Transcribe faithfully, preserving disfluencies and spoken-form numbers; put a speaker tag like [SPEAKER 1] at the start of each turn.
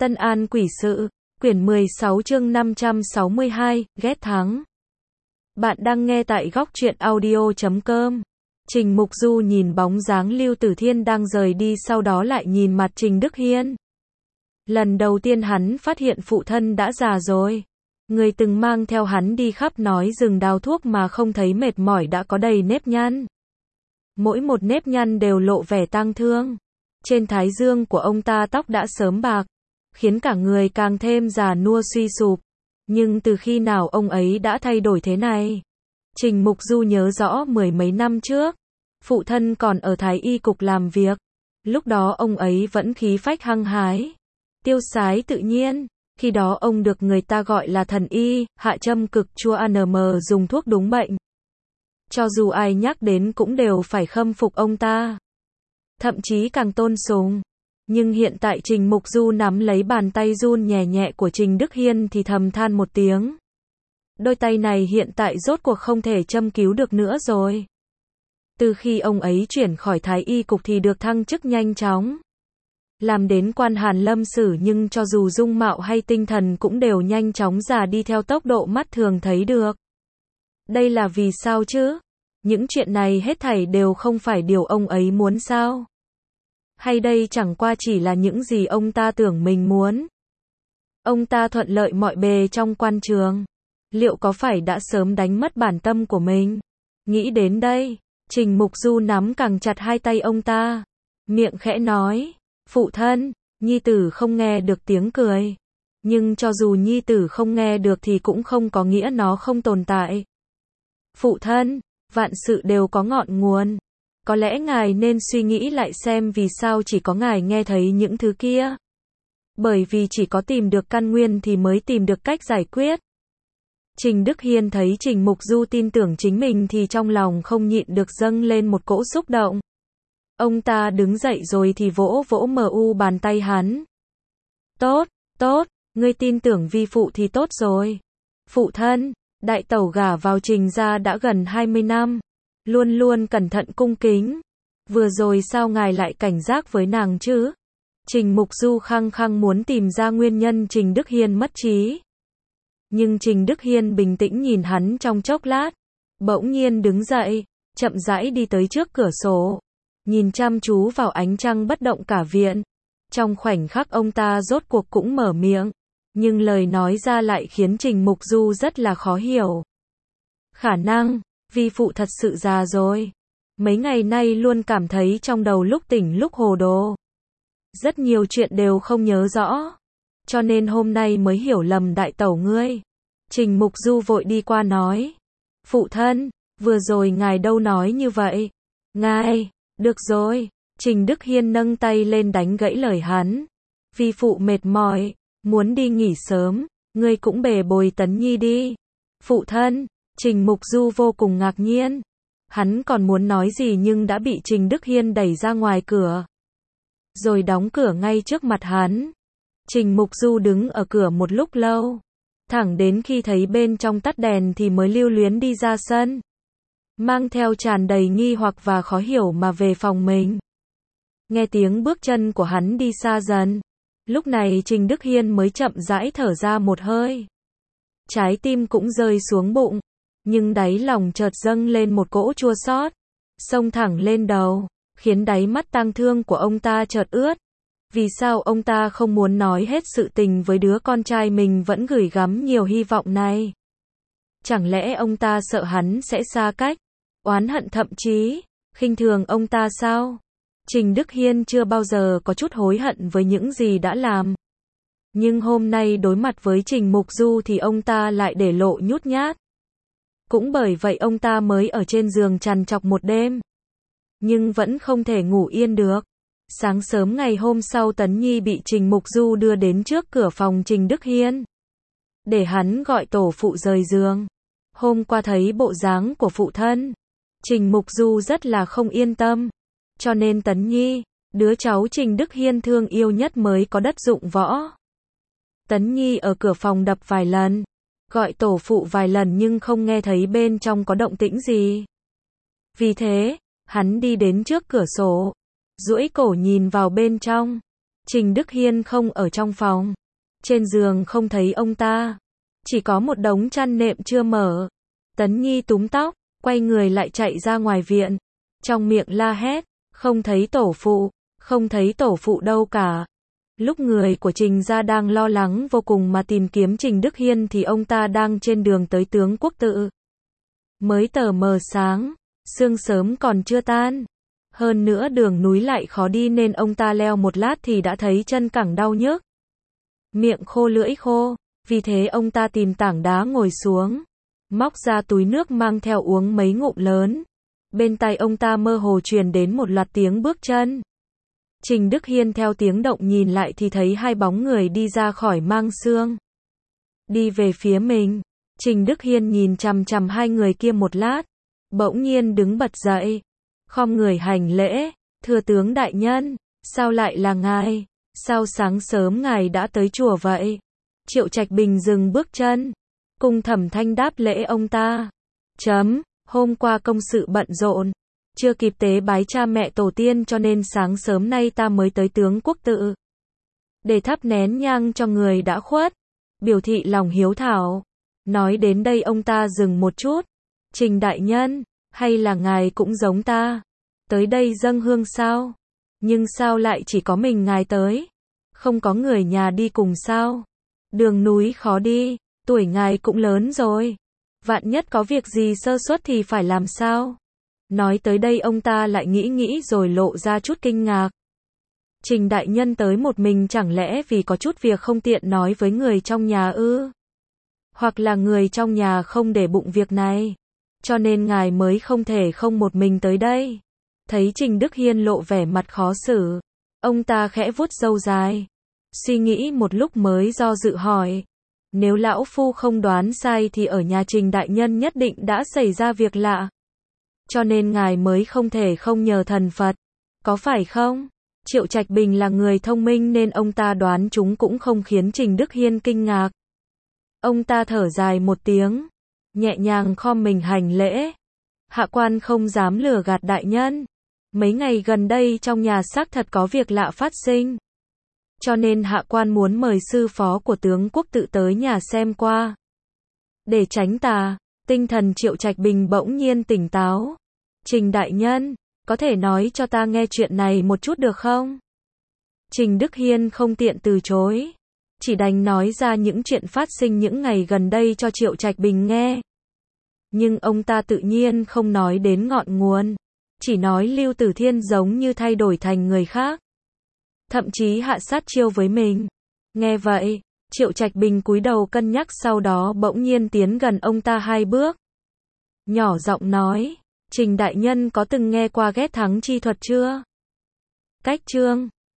[SPEAKER 1] Tân An Quỷ Sự, quyển mười sáu chương năm trăm sáu mươi hai, ghét thắng. Bạn đang nghe tại góc truyện audio chấm com. Trình Mục Du nhìn bóng dáng Lưu Tử Thiên đang rời đi, sau đó lại nhìn mặt Trình Đức Hiên. Lần đầu tiên hắn phát hiện phụ thân đã già rồi. Người từng mang theo hắn đi khắp nói rừng đào thuốc mà không thấy mệt mỏi đã có đầy nếp nhăn. Mỗi một nếp nhăn đều lộ vẻ tang thương. Trên thái dương của ông ta tóc đã sớm bạc, khiến cả người càng thêm già nua suy sụp. Nhưng từ khi nào ông ấy đã thay đổi thế này? Trình Mục Du nhớ rõ mười mấy năm trước, phụ thân còn ở Thái Y cục làm việc. Lúc đó ông ấy vẫn khí phách hăng hái, tiêu sái tự nhiên. Khi đó ông được người ta gọi là thần y, hạ châm cực chua a en em dùng thuốc đúng bệnh. Cho dù ai nhắc đến cũng đều phải khâm phục ông ta, thậm chí càng tôn sùng. Nhưng hiện tại Trình Mục Du nắm lấy bàn tay run nhẹ nhẹ của Trình Đức Hiên thì thầm than một tiếng. Đôi tay này hiện tại rốt cuộc không thể châm cứu được nữa rồi. Từ khi ông ấy chuyển khỏi Thái Y cục thì được thăng chức nhanh chóng, làm đến quan Hàn Lâm Sử, nhưng cho dù dung mạo hay tinh thần cũng đều nhanh chóng già đi theo tốc độ mắt thường thấy được. Đây là vì sao chứ? Những chuyện này hết thảy đều không phải điều ông ấy muốn sao? Hay đây chẳng qua chỉ là những gì ông ta tưởng mình muốn? Ông ta thuận lợi mọi bề trong quan trường, liệu có phải đã sớm đánh mất bản tâm của mình? Nghĩ đến đây, Trình Mục Du nắm càng chặt hai tay ông ta, miệng khẽ nói, phụ thân, nhi tử không nghe được tiếng cười. Nhưng cho dù nhi tử không nghe được thì cũng không có nghĩa nó không tồn tại. Phụ thân, vạn sự đều có ngọn nguồn. Có lẽ ngài nên suy nghĩ lại xem vì sao chỉ có ngài nghe thấy những thứ kia. Bởi vì chỉ có tìm được căn nguyên thì mới tìm được cách giải quyết. Trình Đức Hiên thấy Trình Mục Du tin tưởng chính mình thì trong lòng không nhịn được dâng lên một cỗ xúc động. Ông ta đứng dậy rồi thì vỗ vỗ mờ u bàn tay hắn. Tốt, tốt, ngươi tin tưởng vi phụ thì tốt rồi. Phụ thân, đại tẩu gả vào Trình gia đã gần hai mươi năm. Luôn luôn cẩn thận cung kính. Vừa rồi sao ngài lại cảnh giác với nàng chứ? Trình Mục Du khăng khăng muốn tìm ra nguyên nhân Trình Đức Hiên mất trí. Nhưng Trình Đức Hiên bình tĩnh nhìn hắn trong chốc lát, bỗng nhiên đứng dậy, chậm rãi đi tới trước cửa sổ, nhìn chăm chú vào ánh trăng bất động cả viện. Trong khoảnh khắc ông ta rốt cuộc cũng mở miệng, nhưng lời nói ra lại khiến Trình Mục Du rất là khó hiểu. Khả năng vi phụ thật sự già rồi. Mấy ngày nay luôn cảm thấy trong đầu lúc tỉnh lúc hồ đồ. Rất nhiều chuyện đều không nhớ rõ. Cho nên hôm nay mới hiểu lầm đại tẩu ngươi. Trình Mục Du vội đi qua nói. Phụ thân, vừa rồi ngài đâu nói như vậy. Ngài, được rồi. Trình Đức Hiên nâng tay lên đánh gãy lời hắn. Vi phụ mệt mỏi, muốn đi nghỉ sớm. Ngươi cũng bề bồi Tấn Nhi đi. Phụ thân. Trình Mục Du vô cùng ngạc nhiên. Hắn còn muốn nói gì nhưng đã bị Trình Đức Hiên đẩy ra ngoài cửa, rồi đóng cửa ngay trước mặt hắn. Trình Mục Du đứng ở cửa một lúc lâu, thẳng đến khi thấy bên trong tắt đèn thì mới lưu luyến đi ra sân, mang theo tràn đầy nghi hoặc và khó hiểu mà về phòng mình. Nghe tiếng bước chân của hắn đi xa dần, lúc này Trình Đức Hiên mới chậm rãi thở ra một hơi. Trái tim cũng rơi xuống bụng. Nhưng đáy lòng chợt dâng lên một cỗ chua xót, xông thẳng lên đầu, khiến đáy mắt tang thương của ông ta chợt ướt. Vì sao ông ta không muốn nói hết sự tình với đứa con trai mình vẫn gửi gắm nhiều hy vọng này? Chẳng lẽ ông ta sợ hắn sẽ xa cách, oán hận thậm chí khinh thường ông ta sao? Trình Đức Hiên chưa bao giờ có chút hối hận với những gì đã làm. Nhưng hôm nay đối mặt với Trình Mục Du thì ông ta lại để lộ nhút nhát. Cũng bởi vậy ông ta mới ở trên giường trằn trọc một đêm, nhưng vẫn không thể ngủ yên được. Sáng sớm ngày hôm sau Tấn Nhi bị Trình Mục Du đưa đến trước cửa phòng Trình Đức Hiên, để hắn gọi tổ phụ rời giường. Hôm qua thấy bộ dáng của phụ thân, Trình Mục Du rất là không yên tâm, cho nên Tấn Nhi, đứa cháu Trình Đức Hiên thương yêu nhất mới có đất dụng võ. Tấn Nhi ở cửa phòng đập vài lần, gọi tổ phụ vài lần nhưng không nghe thấy bên trong có động tĩnh gì. Vì thế, hắn đi đến trước cửa sổ, duỗi cổ nhìn vào bên trong. Trình Đức Hiên không ở trong phòng. Trên giường không thấy ông ta. Chỉ có một đống chăn nệm chưa mở. Tấn Nhi túm tóc, quay người lại chạy ra ngoài viện. Trong miệng la hét, không thấy tổ phụ, không thấy tổ phụ đâu cả. Lúc người của Trình gia đang lo lắng vô cùng mà tìm kiếm Trình Đức Hiên thì ông ta đang trên đường tới Tướng Quốc Tự. Mới tờ mờ sáng, sương sớm còn chưa tan. Hơn nữa đường núi lại khó đi nên ông ta leo một lát thì đã thấy chân cẳng đau nhức. Miệng khô lưỡi khô, vì thế ông ta tìm tảng đá ngồi xuống. Móc ra túi nước mang theo uống mấy ngụm lớn. Bên tai ông ta mơ hồ truyền đến một loạt tiếng bước chân. Trình Đức Hiên theo tiếng động nhìn lại thì thấy hai bóng người đi ra khỏi mang xương. Đi về phía mình. Trình Đức Hiên nhìn chằm chằm hai người kia một lát. Bỗng nhiên đứng bật dậy. Khom người hành lễ. Thưa tướng đại nhân, sao lại là ngài? Sao sáng sớm ngài đã tới chùa vậy? Triệu Trạch Bình dừng bước chân. Cung Thẩm Thanh đáp lễ ông ta. Chấm, hôm qua công sự bận rộn. Chưa kịp tế bái cha mẹ tổ tiên cho nên sáng sớm nay ta mới tới Tướng Quốc Tự. Để thắp nén nhang cho người đã khuất. Biểu thị lòng hiếu thảo. Nói đến đây ông ta dừng một chút. Trình đại nhân, hay là ngài cũng giống ta? Tới đây dâng hương sao? Nhưng sao lại chỉ có mình ngài tới? Không có người nhà đi cùng sao? Đường núi khó đi, tuổi ngài cũng lớn rồi. Vạn nhất có việc gì sơ suất thì phải làm sao? Nói tới đây ông ta lại nghĩ nghĩ rồi lộ ra chút kinh ngạc. Trình đại nhân tới một mình chẳng lẽ vì có chút việc không tiện nói với người trong nhà ư? Hoặc là người trong nhà không để bụng việc này, cho nên ngài mới không thể không một mình tới đây. Thấy Trình Đức Hiên lộ vẻ mặt khó xử, ông ta khẽ vuốt râu dài. Suy nghĩ một lúc mới do dự hỏi. Nếu lão phu không đoán sai thì ở nhà Trình đại nhân nhất định đã xảy ra việc lạ. Cho nên ngài mới không thể không nhờ thần Phật. Có phải không? Triệu Trạch Bình là người thông minh nên ông ta đoán chúng cũng không khiến Trình Đức Hiên kinh ngạc. Ông ta thở dài một tiếng, nhẹ nhàng khom mình hành lễ. Hạ quan không dám lừa gạt đại nhân. Mấy ngày gần đây trong nhà xác thật có việc lạ phát sinh. Cho nên hạ quan muốn mời sư phó của Tướng Quốc Tự tới nhà xem qua. Để tránh tà, tinh thần Triệu Trạch Bình bỗng nhiên tỉnh táo. Trình đại nhân, có thể nói cho ta nghe chuyện này một chút được không? Trình Đức Hiên không tiện từ chối. Chỉ đành nói ra những chuyện phát sinh những ngày gần đây cho Triệu Trạch Bình nghe. Nhưng ông ta tự nhiên không nói đến ngọn nguồn. Chỉ nói Lưu Tử Thiên giống như thay đổi thành người khác. Thậm chí hạ sát chiêu với mình. Nghe vậy, Triệu Trạch Bình cúi đầu cân nhắc sau đó bỗng nhiên tiến gần ông ta hai bước. Nhỏ giọng nói, Trình đại nhân có từng nghe qua ghét thắng chi thuật chưa? Cách chương